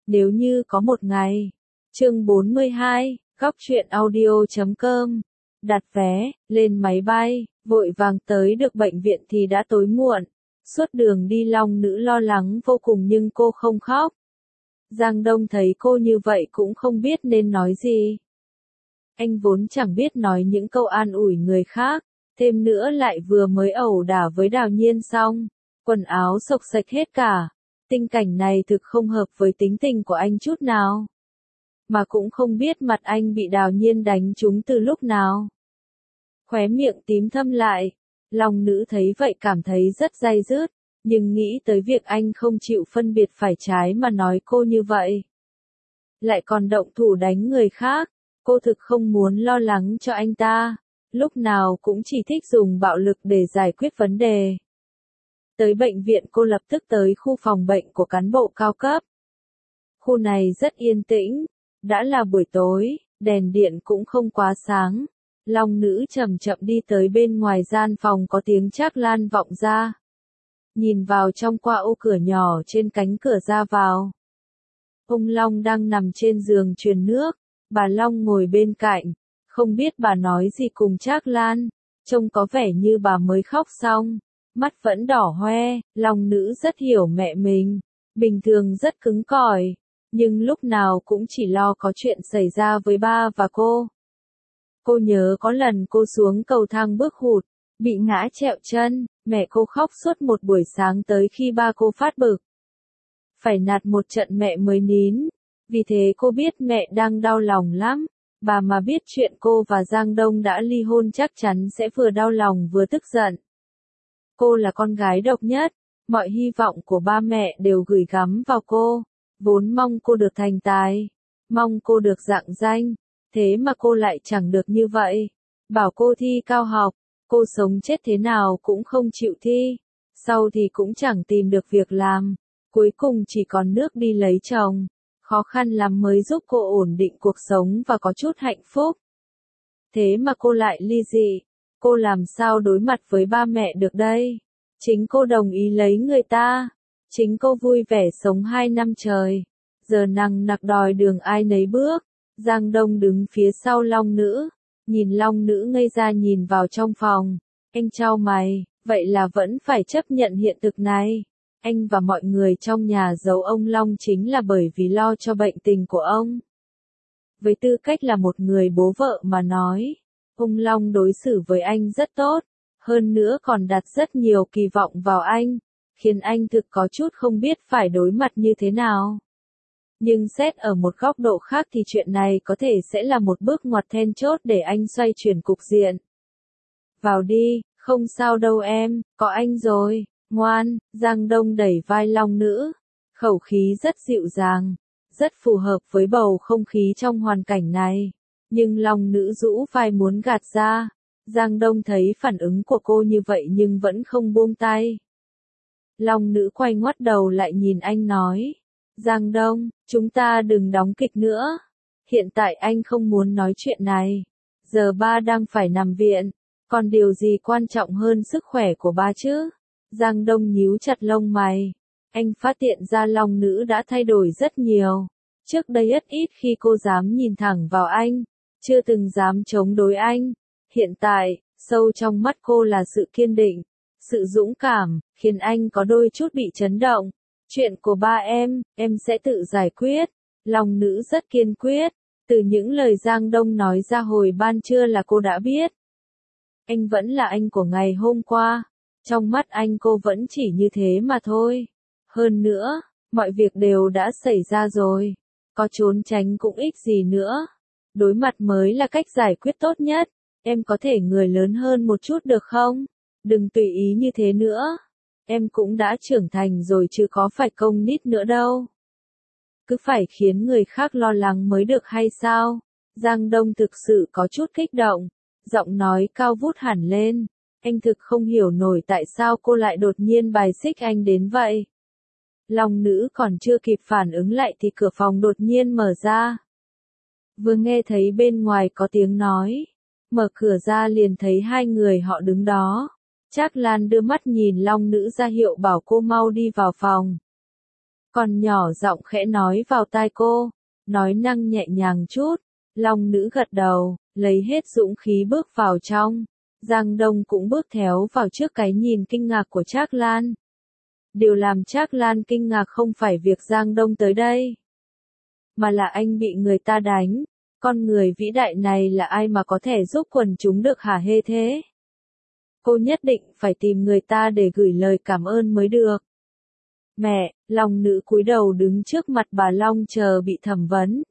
Nếu như có một ngày. Chương 42, góc truyện audio.com. Đặt vé, lên máy bay, vội vàng tới được bệnh viện thì đã tối muộn. Suốt đường đi Long Nữ lo lắng vô cùng nhưng cô không khóc. Giang Đông thấy cô như vậy cũng không biết nên nói gì. Anh vốn chẳng biết nói những câu an ủi người khác, thêm nữa lại vừa mới ẩu đả với Đào Nhiên xong, quần áo xộc xệch hết cả. Tình cảnh này thực không hợp với tính tình của anh chút nào. Mà cũng không biết mặt anh bị Đào Nhiên đánh trúng từ lúc nào. Khóe miệng tím thâm lại, Long Nữ thấy vậy cảm thấy rất day dứt, nhưng nghĩ tới việc anh không chịu phân biệt phải trái mà nói cô như vậy. Lại còn động thủ đánh người khác, cô thực không muốn lo lắng cho anh ta, lúc nào cũng chỉ thích dùng bạo lực để giải quyết vấn đề. Tới bệnh viện cô lập tức tới khu phòng bệnh của cán bộ cao cấp. Khu này rất yên tĩnh, đã là buổi tối, đèn điện cũng không quá sáng. Long Nữ chậm chậm đi tới bên ngoài gian phòng có tiếng Trác Lan vọng ra. Nhìn vào trong qua ô cửa nhỏ trên cánh cửa ra vào. Ông Long đang nằm trên giường truyền nước, bà Long ngồi bên cạnh, không biết bà nói gì cùng Trác Lan, trông có vẻ như bà mới khóc xong, mắt vẫn đỏ hoe. Long Nữ rất hiểu mẹ mình, bình thường rất cứng cỏi, nhưng lúc nào cũng chỉ lo có chuyện xảy ra với ba và cô. Cô nhớ có lần cô xuống cầu thang bước hụt, bị ngã trẹo chân, mẹ cô khóc suốt một buổi sáng tới khi ba cô phát bực. Phải nạt một trận mẹ mới nín, vì thế cô biết mẹ đang đau lòng lắm. Bà mà biết chuyện cô và Giang Đông đã ly hôn chắc chắn sẽ vừa đau lòng vừa tức giận. Cô là con gái độc nhất, mọi hy vọng của ba mẹ đều gửi gắm vào cô, vốn mong cô được thành tài, mong cô được rạng danh, thế mà cô lại chẳng được như vậy. Bảo cô thi cao học, cô sống chết thế nào cũng không chịu thi, sau thì cũng chẳng tìm được việc làm, cuối cùng chỉ còn nước đi lấy chồng. Khó khăn lắm mới giúp cô ổn định cuộc sống và có chút hạnh phúc. Thế mà cô lại ly dị, cô làm sao đối mặt với ba mẹ được đây? Chính cô đồng ý lấy người ta, chính cô vui vẻ sống 2 năm trời, giờ nằng nặc đòi đường ai nấy bước. Giang Đông đứng phía sau Long Nữ, nhìn Long Nữ ngây ra nhìn vào trong phòng, anh chau mày, vậy là vẫn phải chấp nhận hiện thực này. Anh và mọi người trong nhà giấu ông Long chính là bởi vì lo cho bệnh tình của ông. Với tư cách là một người bố vợ mà nói, ông Long đối xử với anh rất tốt, hơn nữa còn đặt rất nhiều kỳ vọng vào anh, khiến anh thực có chút không biết phải đối mặt như thế nào. Nhưng xét ở một góc độ khác thì chuyện này có thể sẽ là một bước ngoặt then chốt để anh xoay chuyển cục diện. Vào đi, không sao đâu em, có anh rồi. Ngoan, Giang Đông đẩy vai Long Nữ, khẩu khí rất dịu dàng, rất phù hợp với bầu không khí trong hoàn cảnh này. Nhưng Long Nữ rũ vai muốn gạt ra, Giang Đông thấy phản ứng của cô như vậy nhưng vẫn không buông tay. Long Nữ quay ngoắt đầu lại nhìn anh nói, Giang Đông, chúng ta đừng đóng kịch nữa, hiện tại anh không muốn nói chuyện này, giờ ba đang phải nằm viện, còn điều gì quan trọng hơn sức khỏe của ba chứ? Giang Đông nhíu chặt lông mày. Anh phát hiện ra Long Nữ đã thay đổi rất nhiều. Trước đây rất ít khi cô dám nhìn thẳng vào anh, chưa từng dám chống đối anh. Hiện tại, sâu trong mắt cô là sự kiên định, sự dũng cảm, khiến anh có đôi chút bị chấn động. Chuyện của ba em sẽ tự giải quyết. Long Nữ rất kiên quyết. Từ những lời Giang Đông nói ra hồi ban trưa là cô đã biết. Anh vẫn là anh của ngày hôm qua. Trong mắt anh cô vẫn chỉ như thế mà thôi. Hơn nữa, mọi việc đều đã xảy ra rồi. Có trốn tránh cũng ích gì nữa. Đối mặt mới là cách giải quyết tốt nhất. Em có thể người lớn hơn một chút được không? Đừng tùy ý như thế nữa. Em cũng đã trưởng thành rồi chứ có phải công nít nữa đâu. Cứ phải khiến người khác lo lắng mới được hay sao? Giang Đông thực sự có chút kích động. Giọng nói cao vút hẳn lên. Anh thực không hiểu nổi tại sao cô lại đột nhiên bài xích anh đến vậy. Long Nữ còn chưa kịp phản ứng lại thì cửa phòng đột nhiên mở ra. Vừa nghe thấy bên ngoài có tiếng nói. Mở cửa ra liền thấy hai người họ đứng đó. Trác Lan đưa mắt nhìn Long Nữ ra hiệu bảo cô mau đi vào phòng. Còn nhỏ giọng khẽ nói vào tai cô, nói năng nhẹ nhàng chút. Long nữ gật đầu, lấy hết dũng khí bước vào trong. Giang Đông cũng bước theo vào trước cái nhìn kinh ngạc của Trác Lan. Điều làm Trác Lan kinh ngạc không phải việc Giang Đông tới đây, mà là anh bị người ta đánh. Con người vĩ đại này là ai mà có thể giúp quần chúng được hả hê thế? Cô nhất định phải tìm người ta để gửi lời cảm ơn mới được. Mẹ, Long nữ cúi đầu đứng trước mặt bà Long chờ bị thẩm vấn.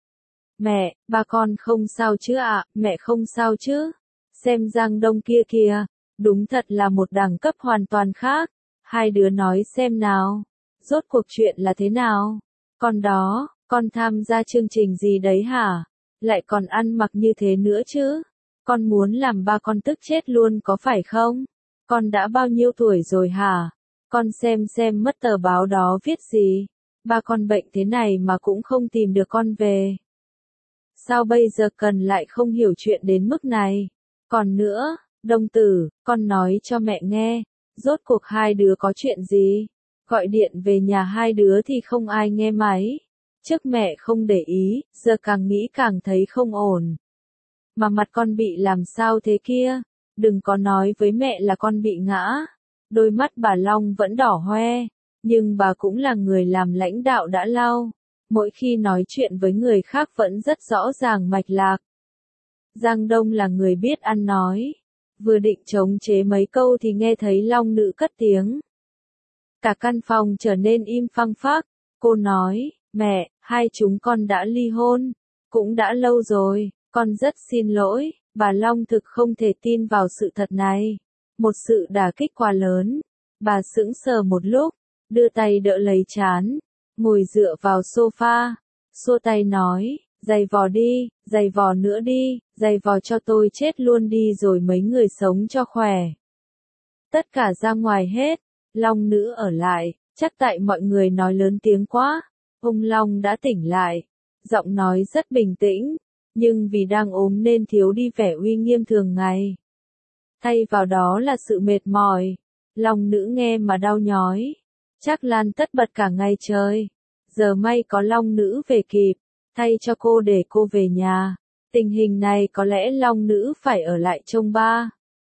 Mẹ, ba con không sao chứ ạ, mẹ không sao chứ? Xem Giang Đông kia kìa, đúng thật là một đẳng cấp hoàn toàn khác. Hai đứa nói xem nào, rốt cuộc chuyện là thế nào? Con đó, con tham gia chương trình gì đấy hả? Lại còn ăn mặc như thế nữa chứ? Con muốn làm ba con tức chết luôn có phải không? Con đã bao nhiêu tuổi rồi hả? Con xem mất tờ báo đó viết gì? Ba con bệnh thế này mà cũng không tìm được con về. Sao bây giờ cần lại không hiểu chuyện đến mức này? Còn nữa, Đông Tử, con nói cho mẹ nghe, rốt cuộc hai đứa có chuyện gì? Gọi điện về nhà hai đứa thì không ai nghe máy. Trước mẹ không để ý, giờ càng nghĩ càng thấy không ổn. Mà mặt con bị làm sao thế kia? Đừng có nói với mẹ là con bị ngã. Đôi mắt bà Long vẫn đỏ hoe, nhưng bà cũng là người làm lãnh đạo đã lâu. Mỗi khi nói chuyện với người khác vẫn rất rõ ràng mạch lạc. Giang Đông là người biết ăn nói. Vừa định chống chế mấy câu thì nghe thấy Long nữ cất tiếng. Cả căn phòng trở nên im phăng phắc. Cô nói, mẹ, hai chúng con đã ly hôn. Cũng đã lâu rồi, con rất xin lỗi. Bà Long thực không thể tin vào sự thật này. Một sự đả kích quá lớn. Bà sững sờ một lúc, đưa tay đỡ lấy trán, ngồi dựa vào sofa, xua tay nói, giày vò đi, giày vò nữa đi, giày vò cho tôi chết luôn đi rồi mấy người sống cho khỏe. Tất cả ra ngoài hết, Long nữ ở lại, chắc tại mọi người nói lớn tiếng quá. Ông Long đã tỉnh lại, giọng nói rất bình tĩnh, nhưng vì đang ốm nên thiếu đi vẻ uy nghiêm thường ngày. Thay vào đó là sự mệt mỏi. Long nữ nghe mà đau nhói. Trác Lan tất bật cả ngày trời. Giờ may có Long nữ về kịp, thay cho cô để cô về nhà. Tình hình này có lẽ Long nữ phải ở lại trông ba.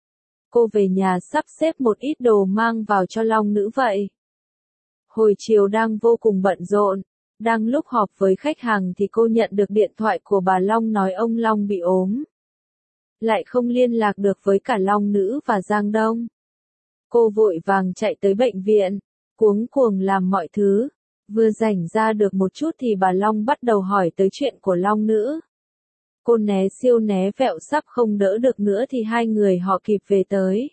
Cô về nhà sắp xếp một ít đồ mang vào cho Long nữ vậy. Hồi chiều đang vô cùng bận rộn. Đang lúc họp với khách hàng thì cô nhận được điện thoại của bà Long nói ông Long bị ốm. Lại không liên lạc được với cả Long nữ và Giang Đông. Cô vội vàng chạy tới bệnh viện, cuống cuồng làm mọi thứ. Vừa rảnh ra được một chút thì bà Long bắt đầu hỏi tới chuyện của Long nữ. Cô né siêu né vẹo sắp không đỡ được nữa thì hai người họ kịp về tới.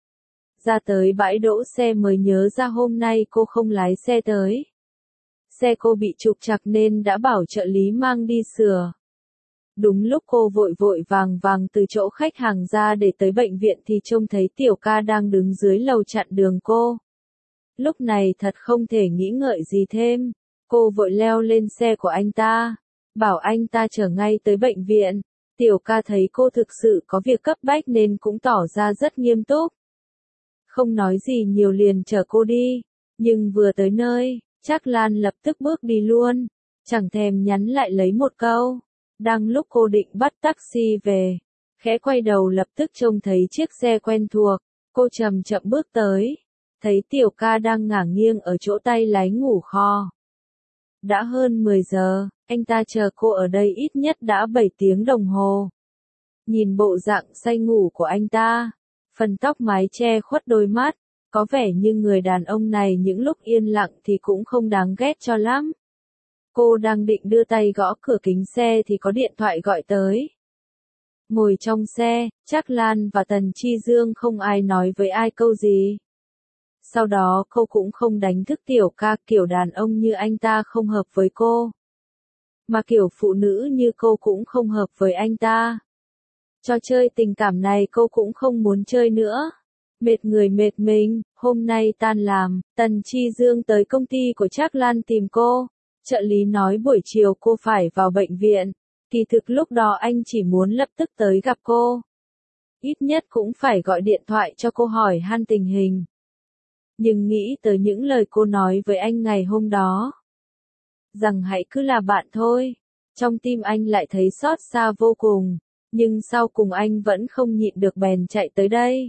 Ra tới bãi đỗ xe mới nhớ ra hôm nay cô không lái xe tới. Xe cô bị trục trặc nên đã bảo trợ lý mang đi sửa. Đúng lúc cô vội vàng từ chỗ khách hàng ra để tới bệnh viện thì trông thấy Tiểu Ca đang đứng dưới lầu chặn đường cô. Lúc này thật không thể nghĩ ngợi gì thêm. Cô vội leo lên xe của anh ta, bảo anh ta chở ngay tới bệnh viện. Tiểu Ca thấy cô thực sự có việc cấp bách nên cũng tỏ ra rất nghiêm túc. Không nói gì nhiều liền chở cô đi. Nhưng vừa tới nơi, Trác Lan lập tức bước đi luôn. Chẳng thèm nhắn lại lấy một câu. Đang lúc cô định bắt taxi về, khẽ quay đầu lập tức trông thấy chiếc xe quen thuộc. Cô chậm chậm bước tới, thấy Tiểu Ca đang ngả nghiêng ở chỗ tay lái ngủ kho. Đã hơn 10 giờ, anh ta chờ cô ở đây ít nhất đã 7 tiếng đồng hồ. Nhìn bộ dạng say ngủ của anh ta, phần tóc mái che khuất đôi mắt, có vẻ như người đàn ông này những lúc yên lặng thì cũng không đáng ghét cho lắm. Cô đang định đưa tay gõ cửa kính xe thì có điện thoại gọi tới. Ngồi trong xe, Trác Lan và Tần Chi Dương không ai nói với ai câu gì. Sau đó cô cũng không đánh thức Tiểu Ca, kiểu đàn ông như anh ta không hợp với cô. Mà kiểu phụ nữ như cô cũng không hợp với anh ta. Trò chơi tình cảm này cô cũng không muốn chơi nữa. Mệt người mệt mình, hôm nay tan làm, Tần Chi Dương tới công ty của Trác Lan tìm cô. Trợ lý nói buổi chiều cô phải vào bệnh viện. Kỳ thực lúc đó anh chỉ muốn lập tức tới gặp cô. Ít nhất cũng phải gọi điện thoại cho cô hỏi han tình hình. Nhưng nghĩ tới những lời cô nói với anh ngày hôm đó, rằng hãy cứ là bạn thôi, trong tim anh lại thấy xót xa vô cùng, nhưng sau cùng anh vẫn không nhịn được bèn chạy tới đây.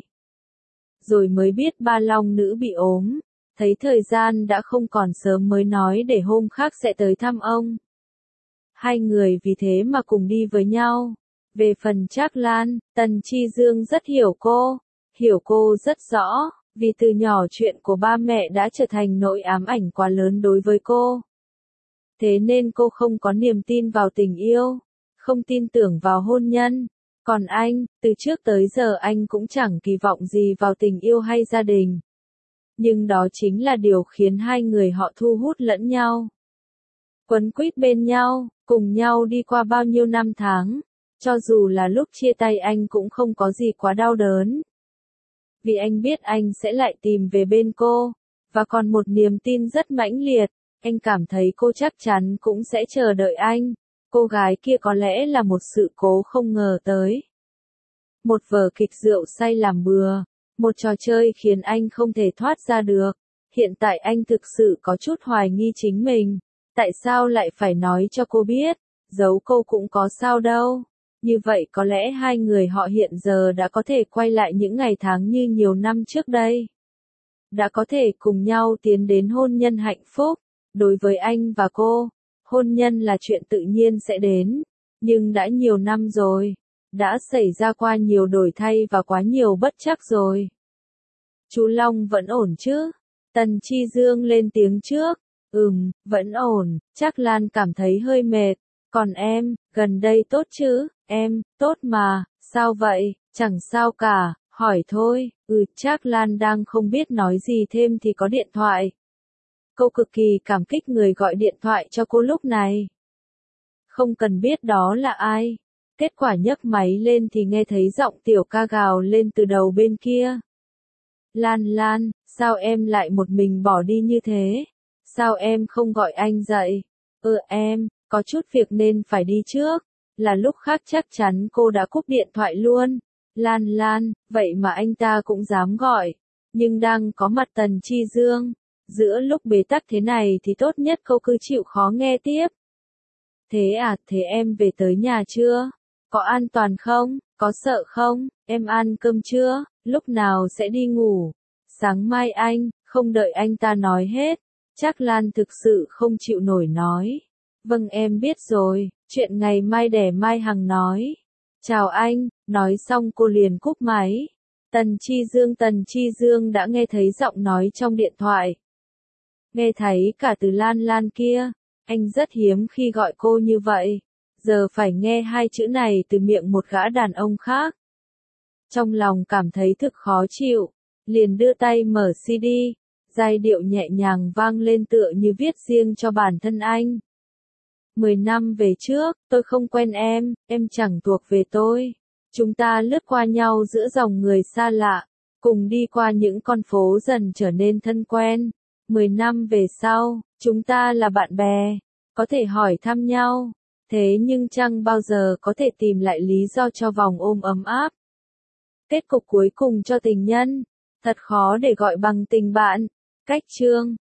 Rồi mới biết ba long nữ bị ốm, thấy thời gian đã không còn sớm mới nói để hôm khác sẽ tới thăm ông. Hai người vì thế mà cùng đi với nhau. Về phần Trác Lan, Tần Chi Dương rất hiểu cô rất rõ, vì từ nhỏ chuyện của ba mẹ đã trở thành nỗi ám ảnh quá lớn đối với cô. Thế nên cô không có niềm tin vào tình yêu, không tin tưởng vào hôn nhân. Còn anh, từ trước tới giờ anh cũng chẳng kỳ vọng gì vào tình yêu hay gia đình. Nhưng đó chính là điều khiến hai người họ thu hút lẫn nhau. Quấn quýt bên nhau, cùng nhau đi qua bao nhiêu năm tháng. Cho dù là lúc chia tay anh cũng không có gì quá đau đớn. Vì anh biết anh sẽ lại tìm về bên cô. Và còn một niềm tin rất mãnh liệt, anh cảm thấy cô chắc chắn cũng sẽ chờ đợi anh. Cô gái kia có lẽ là một sự cố không ngờ tới. Một vở kịch rượu say làm bừa, một trò chơi khiến anh không thể thoát ra được. Hiện tại anh thực sự có chút hoài nghi chính mình. Tại sao lại phải nói cho cô biết, giấu cô cũng có sao đâu. Như vậy có lẽ hai người họ hiện giờ đã có thể quay lại những ngày tháng như nhiều năm trước đây. Đã có thể cùng nhau tiến đến hôn nhân hạnh phúc. Đối với anh và cô, hôn nhân là chuyện tự nhiên sẽ đến. Nhưng đã nhiều năm rồi, đã xảy ra qua nhiều đổi thay và quá nhiều bất trắc rồi. Chú Long vẫn ổn chứ? Tần Chi Dương lên tiếng trước. Vẫn ổn, Trác Lan cảm thấy hơi mệt. Còn em, gần đây tốt chứ? Em, tốt mà, sao vậy? Chẳng sao cả, hỏi thôi. Trác Lan đang không biết nói gì thêm thì có điện thoại. Cô cực kỳ cảm kích người gọi điện thoại cho cô lúc này. Không cần biết đó là ai. Kết quả nhấc máy lên thì nghe thấy giọng Tiểu Ca gào lên từ đầu bên kia. Lan, sao em lại một mình bỏ đi như thế? Sao em không gọi anh dậy? Em, có chút việc nên phải đi trước. Là lúc khác chắc chắn cô đã cúp điện thoại luôn. Lan, vậy mà anh ta cũng dám gọi. Nhưng đang có mặt Tần Chi Dương. Giữa lúc bế tắc thế này thì tốt nhất cô cứ chịu khó nghe tiếp. Thế em về tới nhà chưa? Có an toàn không? Có sợ không? Em ăn cơm chưa? Lúc nào sẽ đi ngủ? Sáng mai anh, không đợi anh ta nói hết. Trác Lan thực sự không chịu nổi nói. Vâng em biết rồi, chuyện ngày mai để Mai Hằng nói. Chào anh, nói xong cô liền cúp máy. Tần Chi Dương đã nghe thấy giọng nói trong điện thoại. Nghe thấy cả từ Lan kia, anh rất hiếm khi gọi cô như vậy. Giờ phải nghe hai chữ này từ miệng một gã đàn ông khác. Trong lòng cảm thấy thực khó chịu, liền đưa tay mở CD, giai điệu nhẹ nhàng vang lên tựa như viết riêng cho bản thân anh. 10 năm về trước, tôi không quen em chẳng thuộc về tôi. Chúng ta lướt qua nhau giữa dòng người xa lạ, cùng đi qua những con phố dần trở nên thân quen. 10 năm về sau, chúng ta là bạn bè, có thể hỏi thăm nhau, thế nhưng chẳng bao giờ có thể tìm lại lý do cho vòng ôm ấm áp. Kết cục cuối cùng cho tình nhân, thật khó để gọi bằng tình bạn. Cách chương